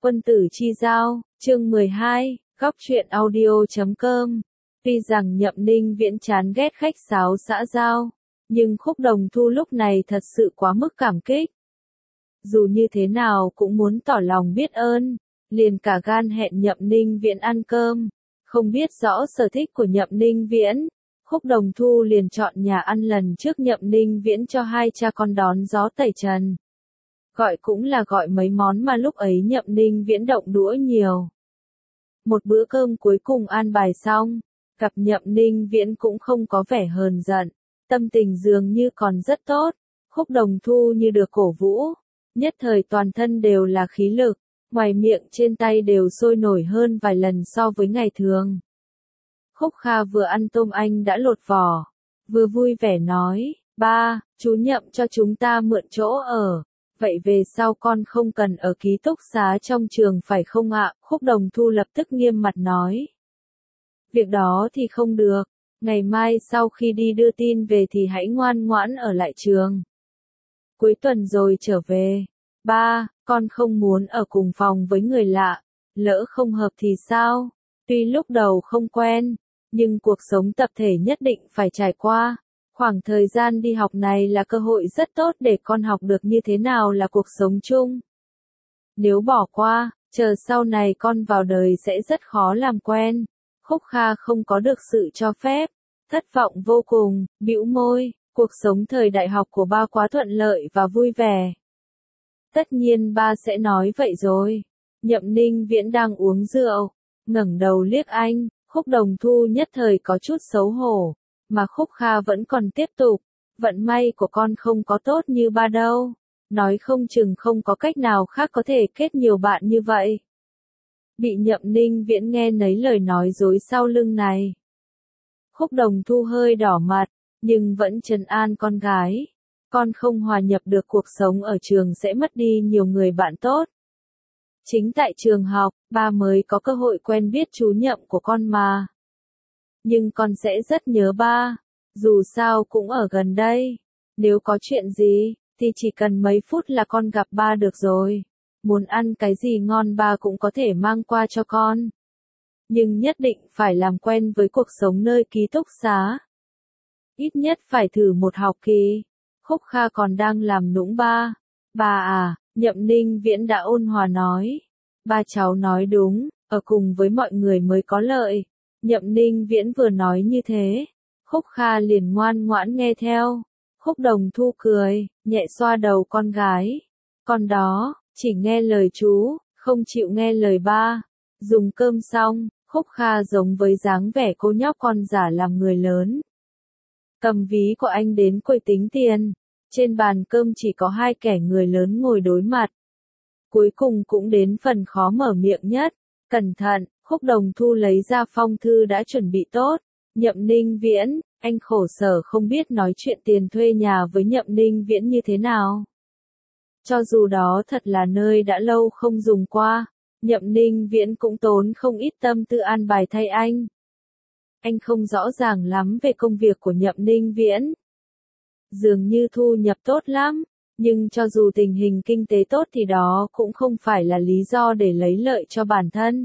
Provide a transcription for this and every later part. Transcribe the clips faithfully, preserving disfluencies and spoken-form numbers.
Quân tử chi giao, chương mười hai, góc truyện audio chấm com. Tuy rằng Nhậm Ninh Viễn chán ghét khách sáo xã giao, nhưng Khúc Đồng Thu lúc này thật sự quá mức cảm kích. Dù như thế nào cũng muốn tỏ lòng biết ơn, liền cả gan hẹn Nhậm Ninh Viễn ăn cơm. Không biết rõ sở thích của Nhậm Ninh Viễn, Khúc Đồng Thu liền chọn nhà ăn lần trước Nhậm Ninh Viễn cho hai cha con đón gió tẩy trần. Gọi cũng là gọi mấy món mà lúc ấy Nhậm Ninh Viễn động đũa nhiều. Một bữa cơm cuối cùng an bài xong, gặp Nhậm Ninh Viễn cũng không có vẻ hờn giận, tâm tình dường như còn rất tốt, Khúc Đồng Thu như được cổ vũ, nhất thời toàn thân đều là khí lực, ngoài miệng trên tay đều sôi nổi hơn vài lần so với ngày thường. Khúc Kha vừa ăn tôm anh đã lột vỏ, vừa vui vẻ nói, ba, chú Nhậm cho chúng ta mượn chỗ ở. Vậy về sau con không cần ở ký túc xá trong trường phải không ạ? Khúc Đồng Thu lập tức nghiêm mặt nói. Việc đó thì không được, ngày mai sau khi đi đưa tin về thì hãy ngoan ngoãn ở lại trường. Cuối tuần rồi trở về. Ba, con không muốn ở cùng phòng với người lạ, lỡ không hợp thì sao? Tuy lúc đầu không quen, nhưng cuộc sống tập thể nhất định phải trải qua. Khoảng thời gian đi học này là cơ hội rất tốt để con học được như thế nào là cuộc sống chung. Nếu bỏ qua, chờ sau này con vào đời sẽ rất khó làm quen. Khúc Kha không có được sự cho phép, thất vọng vô cùng, bĩu môi, cuộc sống thời đại học của ba quá thuận lợi và vui vẻ. Tất nhiên ba sẽ nói vậy rồi. Nhậm Ninh Viễn đang uống rượu, ngẩng đầu liếc anh, Khúc Đồng Thu nhất thời có chút xấu hổ. Mà Khúc Kha vẫn còn tiếp tục, vận may của con không có tốt như ba đâu, nói không chừng không có cách nào khác có thể kết nhiều bạn như vậy. Bị Nhậm Ninh Viễn nghe nấy lời nói dối sau lưng này. Khúc Đồng Thu hơi đỏ mặt, nhưng vẫn trấn an con gái. Con không hòa nhập được cuộc sống ở trường sẽ mất đi nhiều người bạn tốt. Chính tại trường học, ba mới có cơ hội quen biết chú Nhậm của con mà. Nhưng con sẽ rất nhớ ba, dù sao cũng ở gần đây. Nếu có chuyện gì, thì chỉ cần mấy phút là con gặp ba được rồi. Muốn ăn cái gì ngon ba cũng có thể mang qua cho con. Nhưng nhất định phải làm quen với cuộc sống nơi ký túc xá. Ít nhất phải thử một học kỳ. Khúc Kha còn đang làm nũng ba. Ba à, Nhậm Ninh Viễn đã ôn hòa nói. Ba cháu nói đúng, ở cùng với mọi người mới có lợi. Nhậm Ninh Viễn vừa nói như thế, Khúc Kha liền ngoan ngoãn nghe theo. Khúc Đồng Thu cười, nhẹ xoa đầu con gái. Con đó, chỉ nghe lời chú, không chịu nghe lời ba. Dùng cơm xong, Khúc Kha giống với dáng vẻ cô nhóc con giả làm người lớn. Cầm ví của anh đến quầy tính tiền. Trên bàn cơm chỉ có hai kẻ người lớn ngồi đối mặt. Cuối cùng cũng đến phần khó mở miệng nhất. Cẩn thận, Khúc Đồng Thu lấy ra phong thư đã chuẩn bị tốt. Nhậm Ninh Viễn, anh khổ sở không biết nói chuyện tiền thuê nhà với Nhậm Ninh Viễn như thế nào. Cho dù đó thật là nơi đã lâu không dùng qua, Nhậm Ninh Viễn cũng tốn không ít tâm tư an bài thay anh. Anh không rõ ràng lắm về công việc của Nhậm Ninh Viễn. Dường như thu nhập tốt lắm, nhưng cho dù tình hình kinh tế tốt thì đó cũng không phải là lý do để lấy lợi cho bản thân.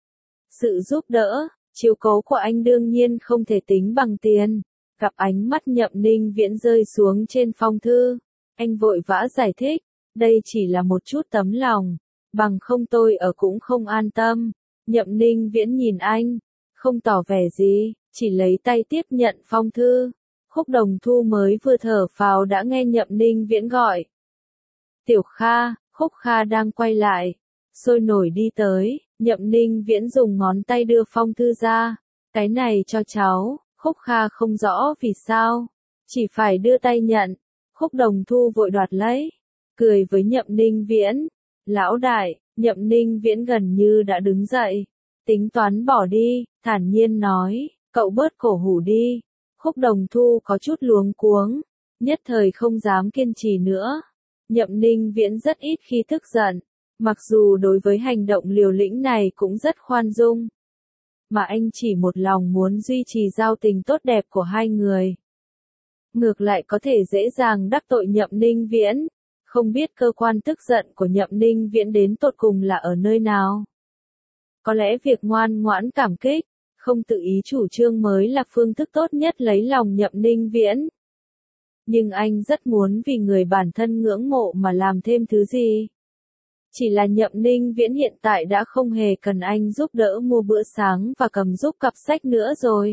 Sự giúp đỡ, chiếu cố của anh đương nhiên không thể tính bằng tiền. Gặp ánh mắt Nhậm Ninh Viễn rơi xuống trên phong thư, anh vội vã giải thích, đây chỉ là một chút tấm lòng, bằng không tôi ở cũng không an tâm. Nhậm Ninh Viễn nhìn anh, không tỏ vẻ gì, chỉ lấy tay tiếp nhận phong thư. Khúc Đồng Thu mới vừa thở phào đã nghe Nhậm Ninh Viễn gọi. Tiểu Kha, Khúc Kha đang quay lại, sôi nổi đi tới. Nhậm Ninh Viễn dùng ngón tay đưa phong thư ra. Cái này cho cháu. Khúc Kha không rõ vì sao, chỉ phải đưa tay nhận. Khúc Đồng Thu vội đoạt lấy, cười với Nhậm Ninh Viễn. Lão đại, Nhậm Ninh Viễn gần như đã đứng dậy, tính toán bỏ đi, thản nhiên nói, cậu bớt cổ hủ đi. Khúc Đồng Thu có chút luống cuống, nhất thời không dám kiên trì nữa. Nhậm Ninh Viễn rất ít khi tức giận, mặc dù đối với hành động liều lĩnh này cũng rất khoan dung. Mà anh chỉ một lòng muốn duy trì giao tình tốt đẹp của hai người. Ngược lại có thể dễ dàng đắc tội Nhậm Ninh Viễn, Không biết cơ quan tức giận của Nhậm Ninh Viễn đến tột cùng là ở nơi nào. Có lẽ việc ngoan ngoãn cảm kích, không tự ý chủ trương mới là phương thức tốt nhất lấy lòng Nhậm Ninh Viễn. Nhưng anh rất muốn vì người bản thân ngưỡng mộ mà làm thêm thứ gì. Chỉ là Nhậm Ninh Viễn hiện tại đã không hề cần anh giúp đỡ mua bữa sáng và cầm giúp cặp sách nữa rồi.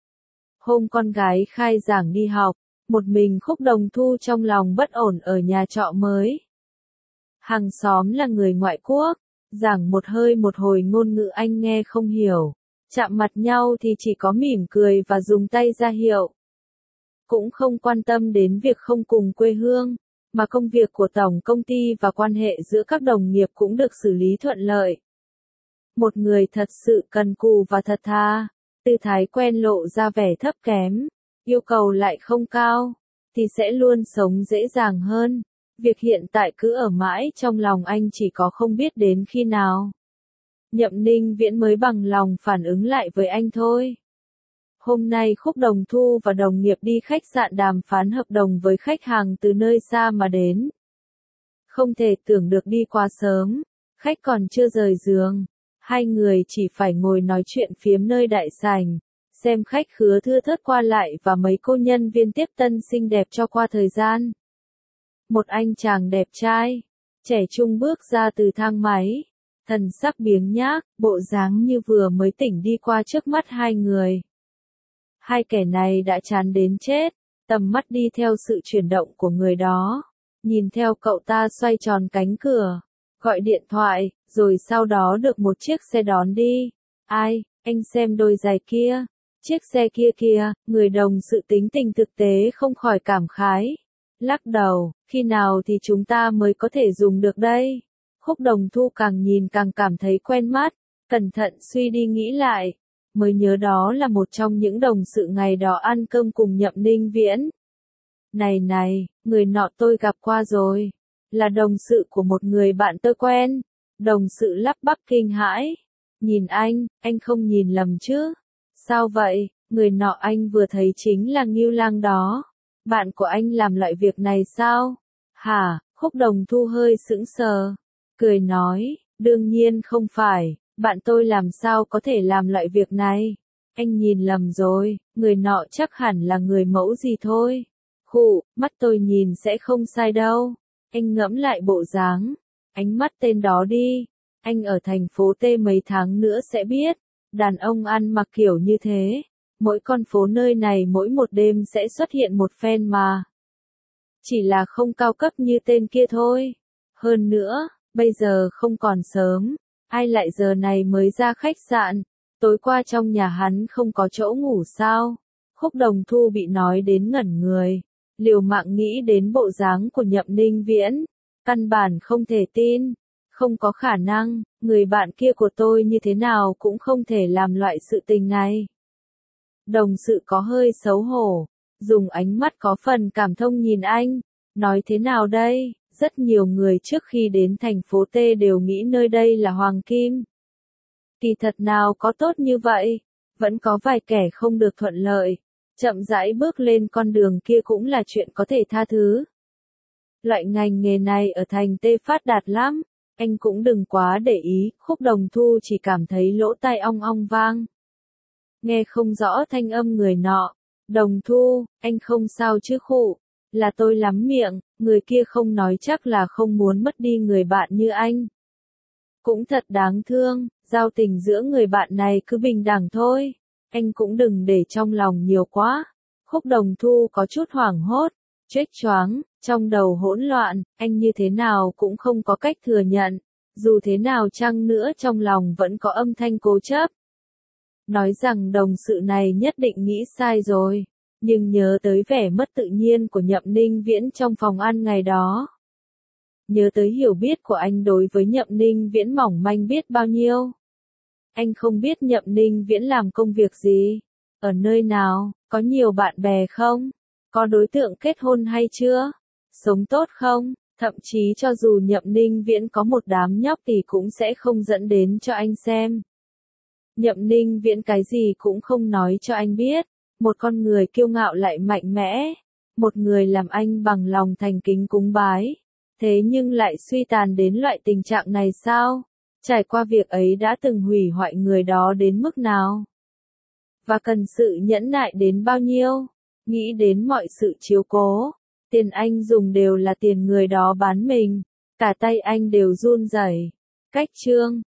Hôm con gái khai giảng đi học, một mình Khúc Đồng Thu trong lòng bất ổn ở nhà trọ mới. Hàng xóm là người ngoại quốc, giảng một hơi một hồi ngôn ngữ anh nghe không hiểu, chạm mặt nhau thì chỉ có mỉm cười và dùng tay ra hiệu. Cũng không quan tâm đến việc không cùng quê hương, mà công việc của tổng công ty và quan hệ giữa các đồng nghiệp cũng được xử lý thuận lợi. Một người thật sự cần cù và thật thà, tư thái quen lộ ra vẻ thấp kém, yêu cầu lại không cao, thì sẽ luôn sống dễ dàng hơn. Việc hiện tại cứ ở mãi trong lòng anh chỉ có không biết đến khi nào. Nhậm Ninh Viễn mới bằng lòng phản ứng lại với anh thôi. Hôm nay Khúc Đồng Thu và đồng nghiệp đi khách sạn đàm phán hợp đồng với khách hàng từ nơi xa mà đến. Không thể tưởng được đi quá sớm, khách còn chưa rời giường, hai người chỉ phải ngồi nói chuyện phiếm nơi đại sảnh, xem khách khứa thưa thớt qua lại và mấy cô nhân viên tiếp tân xinh đẹp cho qua thời gian. Một anh chàng đẹp trai, trẻ trung bước ra từ thang máy, thần sắc biếng nhác, bộ dáng như vừa mới tỉnh đi qua trước mắt hai người. Hai kẻ này đã chán đến chết, tầm mắt đi theo sự chuyển động của người đó, nhìn theo cậu ta xoay tròn cánh cửa, gọi điện thoại, rồi sau đó được một chiếc xe đón đi. Ai, anh xem đôi giày kia, chiếc xe kia kìa, người đồng sự tính tình thực tế không khỏi cảm khái. Lắc đầu, khi nào thì chúng ta mới có thể dùng được đây? Khúc Đồng Thu càng nhìn càng cảm thấy quen mắt, cẩn thận suy đi nghĩ lại, mới nhớ đó là một trong những đồng sự ngày đó ăn cơm cùng Nhậm Ninh Viễn. Này này, người nọ tôi gặp qua rồi, là đồng sự của một người bạn tôi quen. Đồng sự lắp bắp kinh hãi, nhìn anh, anh không nhìn lầm chứ? Sao vậy? Người nọ anh vừa thấy chính là Ngưu Lang đó. Bạn của anh làm loại việc này sao? Hả? Khúc Đồng Thu hơi sững sờ, cười nói, đương nhiên không phải, bạn tôi làm sao có thể làm loại việc này? Anh nhìn lầm rồi, người nọ chắc hẳn là người mẫu gì thôi. Khụ, mắt tôi nhìn sẽ không sai đâu. Anh ngẫm lại bộ dáng, ánh mắt tên đó đi. Anh ở thành phố T mấy tháng nữa sẽ biết, đàn ông ăn mặc kiểu như thế. Mỗi con phố nơi này mỗi một đêm sẽ xuất hiện một phen mà. Chỉ là không cao cấp như tên kia thôi. Hơn nữa, bây giờ không còn sớm, ai lại giờ này mới ra khách sạn, tối qua trong nhà hắn không có chỗ ngủ sao? Khúc Đồng Thu bị nói đến ngẩn người, liều mạng nghĩ đến bộ dáng của Nhậm Ninh Viễn, căn bản không thể tin, không có khả năng, người bạn kia của tôi như thế nào cũng không thể làm loại sự tình này. Đồng sự có hơi xấu hổ, dùng ánh mắt có phần cảm thông nhìn anh, nói thế nào đây, rất nhiều người trước khi đến thành phố T đều nghĩ nơi đây là Hoàng Kim. Kỳ thật nào có tốt như vậy, vẫn có vài kẻ không được thuận lợi, chậm rãi bước lên con đường kia cũng là chuyện có thể tha thứ. Loại ngành nghề này ở thành T phát đạt lắm, anh cũng đừng quá để ý, Khúc Đồng Thu chỉ cảm thấy lỗ tai ong ong vang. Nghe không rõ thanh âm người nọ, Đồng Thu, anh không sao chứ khụ, là tôi lắm miệng, người kia không nói chắc là không muốn mất đi người bạn như anh. Cũng thật đáng thương, giao tình giữa người bạn này cứ bình đẳng thôi, anh cũng đừng để trong lòng nhiều quá. Khúc Đồng Thu có chút hoảng hốt, chếch choáng, trong đầu hỗn loạn, anh như thế nào cũng không có cách thừa nhận, dù thế nào chăng nữa trong lòng vẫn có âm thanh cố chấp. Nói rằng đồng sự này nhất định nghĩ sai rồi, nhưng nhớ tới vẻ mất tự nhiên của Nhậm Ninh Viễn trong phòng ăn ngày đó. Nhớ tới hiểu biết của anh đối với Nhậm Ninh Viễn mỏng manh biết bao nhiêu. Anh không biết Nhậm Ninh Viễn làm công việc gì, ở nơi nào, có nhiều bạn bè không, có đối tượng kết hôn hay chưa, sống tốt không, thậm chí cho dù Nhậm Ninh Viễn có một đám nhóc thì cũng sẽ không dẫn đến cho anh xem. Nhậm Ninh Viễn cái gì cũng không nói cho anh biết, một con người kiêu ngạo lại mạnh mẽ, một người làm anh bằng lòng thành kính cúng bái. Thế nhưng lại suy tàn đến loại tình trạng này sao? Trải qua việc ấy đã từng hủy hoại người đó đến mức nào? Và cần sự nhẫn nại đến bao nhiêu? Nghĩ đến mọi sự chiếu cố, tiền anh dùng đều là tiền người đó bán mình, cả tay anh đều run rẩy. Cách chương